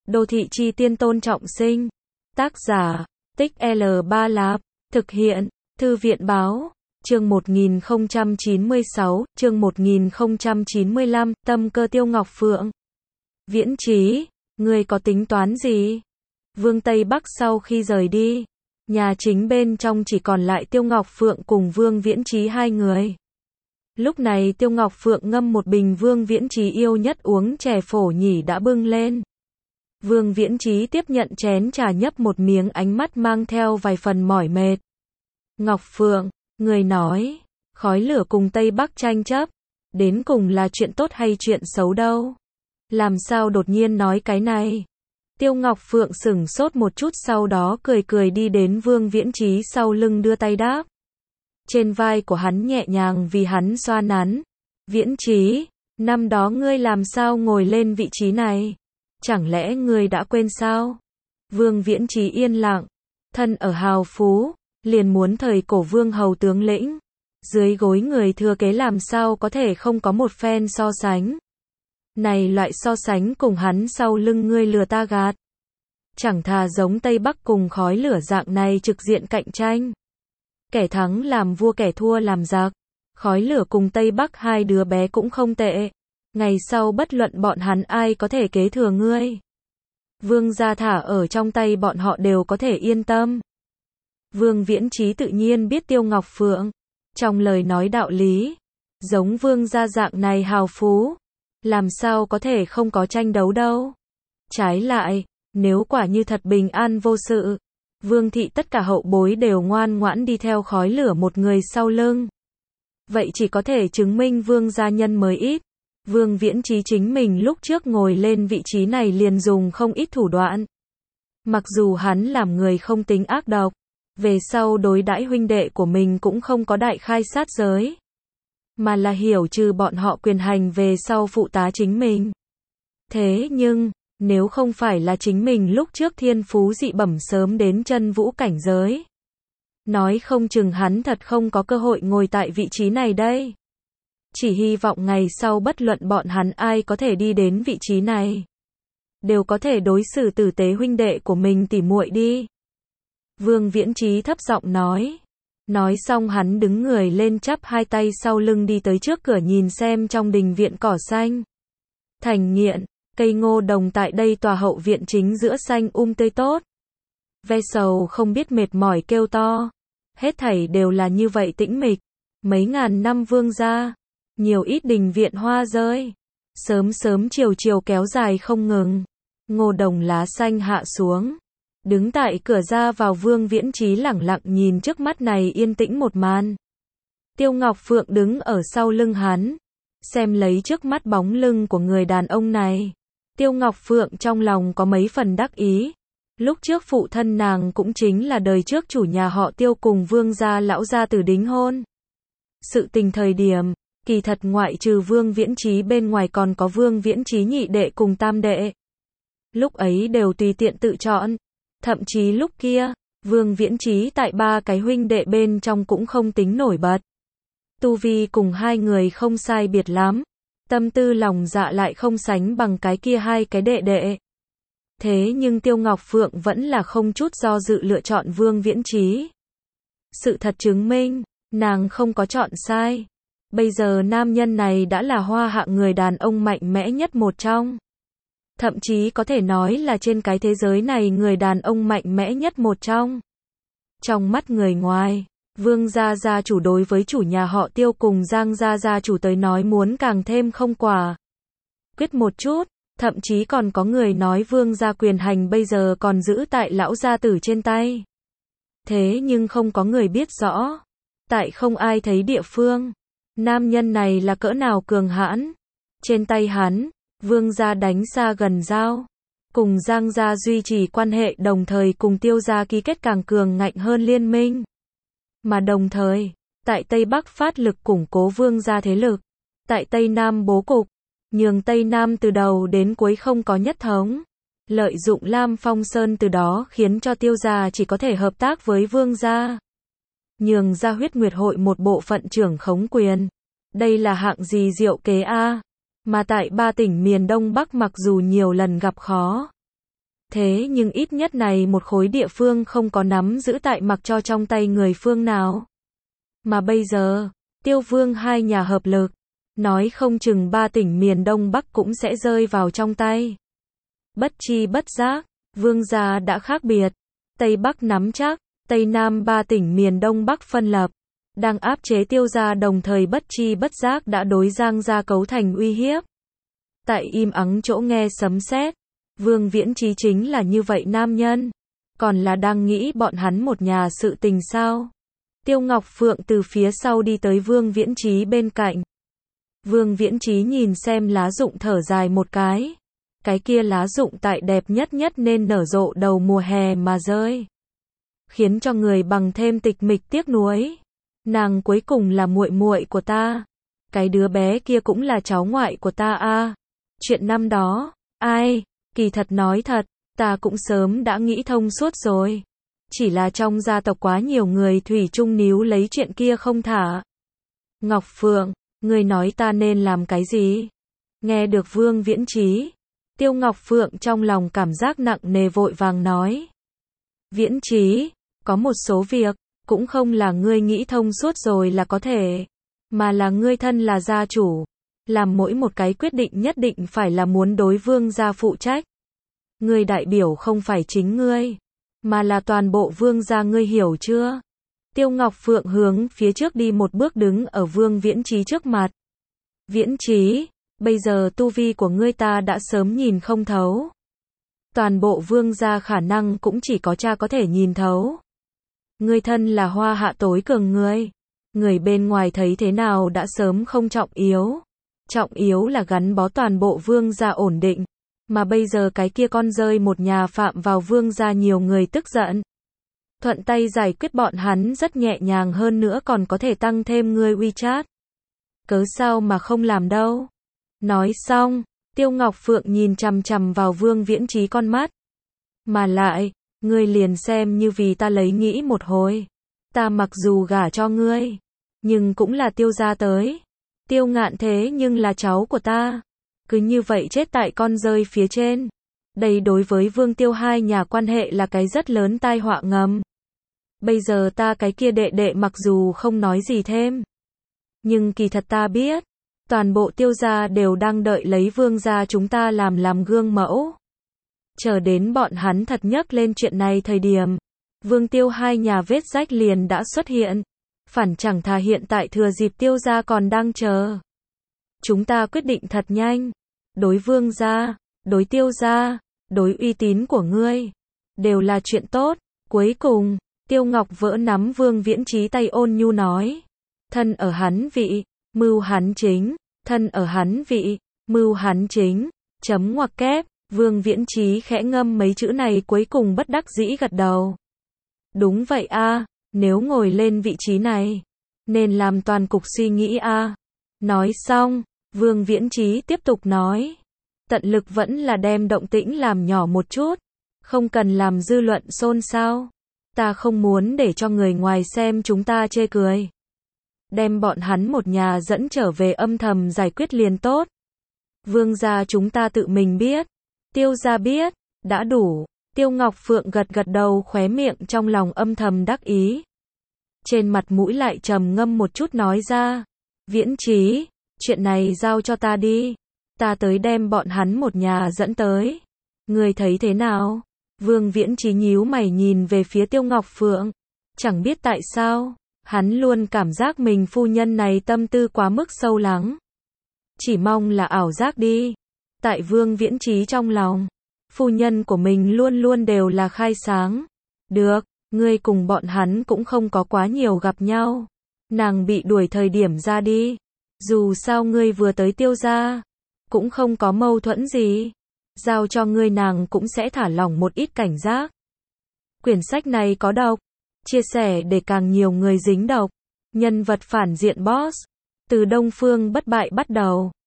Đô thị chi tiên Tôn Trọng Sinh. Tác giả, Tích L Ba Lạp. Thực hiện, Thư viện Báo. Chương 1096, chương 1095, tâm cơ Tiêu Ngọc Phượng. Viễn Chí, ngươi có tính toán gì? Vương Tây Bắc sau khi rời đi, nhà chính bên trong chỉ còn lại Tiêu Ngọc Phượng cùng Vương Viễn Chí hai người. Lúc này Tiêu Ngọc Phượng ngâm một bình Vương Viễn Chí yêu nhất uống chè phổ nhỉ đã bưng lên. Vương Viễn Chí tiếp nhận chén trà nhấp một miếng, ánh mắt mang theo vài phần mỏi mệt. Ngọc Phượng, người nói, khói lửa cùng Tây Bắc tranh chấp, đến cùng là chuyện tốt hay chuyện xấu đâu? Làm sao đột nhiên nói cái này? Tiêu Ngọc Phượng sửng sốt một chút, sau đó cười cười đi đến Vương Viễn Chí sau lưng đưa tay đáp. Trên vai của hắn nhẹ nhàng vì hắn xoa nắn. Viễn Chí, năm đó ngươi làm sao ngồi lên vị trí này? Chẳng lẽ ngươi đã quên sao? Vương Viễn Chí yên lặng, thân ở hào phú, liền muốn thời cổ vương hầu tướng lĩnh. Dưới gối người thừa kế làm sao có thể không có một phen so sánh. Này loại so sánh cùng hắn sau lưng ngươi lừa ta gạt. Chẳng thà giống Tây Bắc cùng khói lửa dạng này trực diện cạnh tranh. Kẻ thắng làm vua, kẻ thua làm giặc. Khói lửa cùng Tây Bắc hai đứa bé cũng không tệ. Ngày sau bất luận bọn hắn ai có thể kế thừa ngươi, Vương gia thả ở trong tay bọn họ đều có thể yên tâm. Vương Viễn Chí tự nhiên biết Tiêu Ngọc Phượng trong lời nói đạo lý, giống Vương gia dạng này hào phú, làm sao có thể không có tranh đấu đâu. Trái lại, nếu quả như thật bình an vô sự, Vương thị tất cả hậu bối đều ngoan ngoãn đi theo khói lửa một người sau lưng, vậy chỉ có thể chứng minh Vương gia nhân mới ít. Vương Viễn Chí chính mình lúc trước ngồi lên vị trí này liền dùng không ít thủ đoạn. Mặc dù hắn làm người không tính ác độc, về sau đối đãi huynh đệ của mình cũng không có đại khai sát giới, mà là hiểu trừ bọn họ quyền hành về sau phụ tá chính mình. Thế nhưng, nếu không phải là chính mình lúc trước thiên phú dị bẩm sớm đến chân vũ cảnh giới, nói không chừng hắn thật không có cơ hội ngồi tại vị trí này đây. Chỉ hy vọng ngày sau bất luận bọn hắn ai có thể đi đến vị trí này, đều có thể đối xử tử tế huynh đệ của mình tỉ muội đi. Vương Viễn Chí thấp giọng nói. Nói xong hắn đứng người lên chắp hai tay sau lưng đi tới trước cửa nhìn xem trong đình viện cỏ xanh thành nghiện, cây ngô đồng tại đây tòa hậu viện chính giữa xanh tươi tốt. Ve sầu không biết mệt mỏi kêu to. Hết thảy đều là như vậy tĩnh mịch. Mấy ngàn năm vương gia, nhiều ít đình viện hoa rơi, sớm sớm chiều chiều kéo dài không ngừng. Ngô đồng lá xanh hạ xuống. Đứng tại cửa ra vào Vương Viễn Chí lẳng lặng nhìn trước mắt này yên tĩnh một màn. Tiêu Ngọc Phượng đứng ở sau lưng hắn, xem lấy trước mắt bóng lưng của người đàn ông này. Tiêu Ngọc Phượng trong lòng có mấy phần đắc ý. Lúc trước phụ thân nàng cũng chính là đời trước chủ nhà họ Tiêu cùng Vương gia lão gia tử đính hôn. Sự tình thời điểm, kỳ thật ngoại trừ Vương Viễn Chí bên ngoài còn có Vương Viễn Chí nhị đệ cùng tam đệ. Lúc ấy đều tùy tiện tự chọn. Thậm chí lúc kia, Vương Viễn Chí tại ba cái huynh đệ bên trong cũng không tính nổi bật. Tu vi cùng hai người không sai biệt lắm, tâm tư lòng dạ lại không sánh bằng cái kia hai cái đệ đệ. Thế nhưng Tiêu Ngọc Phượng vẫn là không chút do dự lựa chọn Vương Viễn Chí. Sự thật chứng minh, nàng không có chọn sai. Bây giờ nam nhân này đã là hoa hạ người đàn ông mạnh mẽ nhất một trong. Thậm chí có thể nói là trên cái thế giới này người đàn ông mạnh mẽ nhất một trong. Trong mắt người ngoài, Vương gia gia chủ đối với chủ nhà họ Tiêu cùng Giang gia gia chủ tới nói muốn càng thêm không quả quyết một chút, thậm chí còn có người nói Vương gia quyền hành bây giờ còn giữ tại lão gia tử trên tay. Thế nhưng không có người biết rõ, tại không ai thấy địa phương, nam nhân này là cỡ nào cường hãn. Trên tay hắn, Vương gia đánh xa gần giao, cùng Giang gia duy trì quan hệ đồng thời cùng Tiêu gia ký kết càng cường ngạnh hơn liên minh. Mà đồng thời, tại Tây Bắc phát lực củng cố Vương gia thế lực, tại Tây Nam bố cục, nhường Tây Nam từ đầu đến cuối không có nhất thống. Lợi dụng Lam Phong Sơn từ đó khiến cho Tiêu gia chỉ có thể hợp tác với Vương gia. Nhường ra Huyết Nguyệt hội một bộ phận trưởng khống quyền. Đây là hạng gì diệu kế a? Mà tại ba tỉnh miền Đông Bắc mặc dù nhiều lần gặp khó, Thế nhưng ít nhất này một khối địa phương không có nắm giữ tại mặc cho trong tay người phương nào. Mà bây giờ, Tiêu Vương hai nhà hợp lực, nói không chừng 3 tỉnh miền Đông Bắc cũng sẽ rơi vào trong tay. Bất chi bất giác, Vương gia đã khác biệt. Tây Bắc nắm chắc, Tây Nam 3 tỉnh miền Đông Bắc phân lập, đang áp chế Tiêu gia, đồng thời bất chi bất giác đã đối Giang gia cấu thành uy hiếp. Tại im ắng chỗ nghe sấm sét, Vương Viễn Chí chính là như vậy nam nhân, còn là đang nghĩ bọn hắn một nhà sự tình sao? Tiêu Ngọc Phượng từ phía sau đi tới Vương Viễn Chí bên cạnh. Vương Viễn Chí nhìn xem lá rụng thở dài một cái. Cái kia lá rụng tại đẹp nhất nên nở rộ đầu mùa hè mà rơi, khiến cho người bằng thêm tịch mịch tiếc nuối. Nàng cuối cùng là muội muội của ta, cái đứa bé kia cũng là cháu ngoại của ta a. Chuyện năm đó, ai, kỳ thật nói thật, ta cũng sớm đã nghĩ thông suốt rồi. Chỉ là trong gia tộc quá nhiều người thủy chung níu lấy chuyện kia không thả. Ngọc Phượng, ngươi nói ta nên làm cái gì? Nghe được Vương Viễn Chí, Tiêu Ngọc Phượng trong lòng cảm giác nặng nề vội vàng nói. Viễn Chí, có một số việc, cũng không là ngươi nghĩ thông suốt rồi là có thể, mà là ngươi thân là gia chủ, làm mỗi một cái quyết định nhất định phải là muốn đối Vương gia phụ trách. Ngươi đại biểu không phải chính ngươi, mà là toàn bộ Vương gia, ngươi hiểu chưa? Tiêu Ngọc Phượng hướng phía trước đi một bước đứng ở Vương Viễn Chí trước mặt. Viễn Chí, bây giờ tu vi của ngươi ta đã sớm nhìn không thấu. Toàn bộ Vương gia khả năng cũng chỉ có cha có thể nhìn thấu. Ngươi thân là hoa hạ tối cường người. Người bên ngoài thấy thế nào đã sớm không trọng yếu. Trọng yếu là gắn bó toàn bộ Vương gia ổn định. Mà bây giờ cái kia con rơi một nhà phạm vào Vương gia, nhiều người tức giận. Thuận tay giải quyết bọn hắn rất nhẹ nhàng, hơn nữa còn có thể tăng thêm ngươi WeChat. Cớ sao mà không làm đâu. Nói xong, Tiêu Ngọc Phượng nhìn chằm chằm vào Vương Viễn Chí con mắt. Mà lại, ngươi liền xem như vì ta lấy nghĩ một hồi. Ta mặc dù gả cho ngươi, nhưng cũng là Tiêu gia tới. Tiêu Ngạn thế nhưng là cháu của ta. Cứ như vậy chết tại con rơi phía trên. Đây đối với Vương Tiêu hai nhà quan hệ là cái rất lớn tai họa ngầm. Bây giờ ta cái kia đệ đệ mặc dù không nói gì thêm, nhưng kỳ thật ta biết, toàn bộ Tiêu gia đều đang đợi lấy Vương gia chúng ta làm gương mẫu. Chờ đến bọn hắn thật nhắc lên chuyện này thời điểm, Vương Tiêu hai nhà vết rách liền đã xuất hiện. Phản chẳng thà hiện tại thừa dịp Tiêu gia còn đang chờ. Chúng ta quyết định thật nhanh. Đối Vương gia, đối Tiêu gia, đối uy tín của ngươi, đều là chuyện tốt. Cuối cùng, Tiêu Ngọc vỡ nắm Vương Viễn Chí tay ôn nhu nói. Thân ở hắn vị, mưu hắn chính. Thân ở hắn vị, mưu hắn chính. Chấm ngoặc kép. Vương Viễn Chí khẽ ngâm mấy chữ này, cuối cùng bất đắc dĩ gật đầu. Đúng vậy a, nếu ngồi lên vị trí này, nên làm toàn cục suy nghĩ a. Nói xong, Vương Viễn Chí tiếp tục nói. Tận lực vẫn là đem động tĩnh làm nhỏ một chút. Không cần làm dư luận xôn xao. Ta không muốn để cho người ngoài xem chúng ta chê cười. Đem bọn hắn một nhà dẫn trở về âm thầm giải quyết liền tốt. Vương gia chúng ta tự mình biết. Tiêu gia biết. Đã đủ. Tiêu Ngọc Phượng gật gật đầu, khóe miệng trong lòng âm thầm đắc ý. Trên mặt mũi lại trầm ngâm một chút nói ra. Viễn Chí, chuyện này giao cho ta đi. Ta tới đem bọn hắn một nhà dẫn tới. Ngươi thấy thế nào? Vương Viễn Chí nhíu mày nhìn về phía Tiêu Ngọc Phượng. Chẳng biết tại sao, hắn luôn cảm giác mình phu nhân này tâm tư quá mức sâu lắng. Chỉ mong là ảo giác đi. Tại Vương Viễn Chí trong lòng, phu nhân của mình luôn luôn đều là khai sáng. Được, ngươi cùng bọn hắn cũng không có quá nhiều gặp nhau. Nàng bị đuổi thời điểm ra đi. Dù sao ngươi vừa tới Tiêu gia, cũng không có mâu thuẫn gì. Giao cho ngươi nàng cũng sẽ thả lỏng một ít cảnh giác. Quyển sách này có độc. Chia sẻ để càng nhiều người dính độc. Nhân vật phản diện boss. Từ Đông Phương Bất Bại bắt đầu.